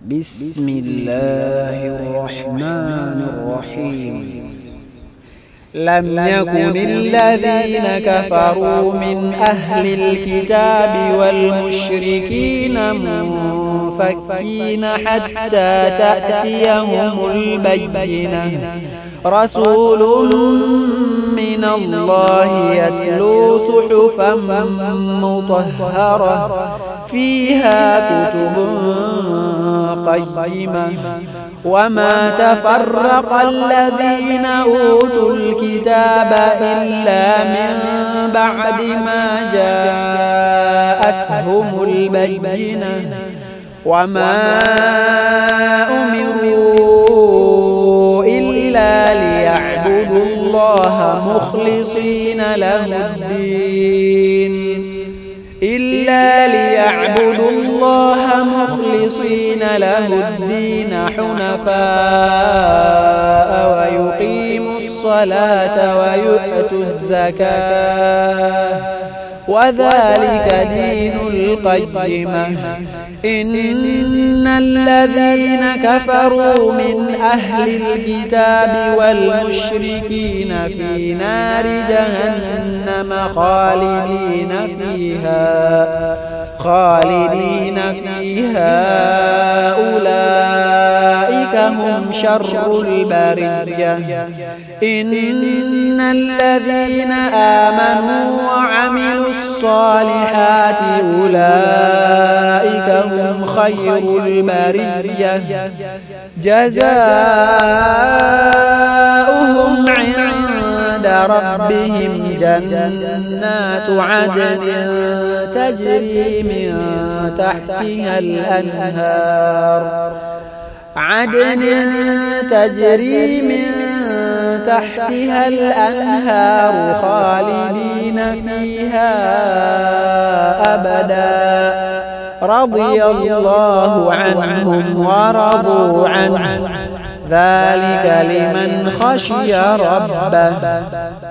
بسم الله الرحمن الرحيم لم يكن الذين كفروا من أهل الكتاب والمشركين منفكين حتى تأتيهم البينة رسول من الله يتلو صحفا مطهرة فيها كتب قيمة وما تفرق الذين أوتوا الكتاب إلا من بعد ما جاءتهم البينة وما أمروا إلا ليعبدوا الله مخلصين له الدين حنفاء ويقيموا الصلاة ويؤتوا الزكاة وذلك دين القيمة إن الذين كفروا من أهل الكتاب والمشركين في نار جهنم خالدين فيها أولئك هم شر البرية إن الذين آمنوا وعملوا الصالحات أولئك هم خير البرية جزاؤهم عند ربهم جنات عدن تجري من تحتها الأنهار خالدين فيها أبدا رضي الله عنهم ورضوا عنه ذلك لمن خشي ربه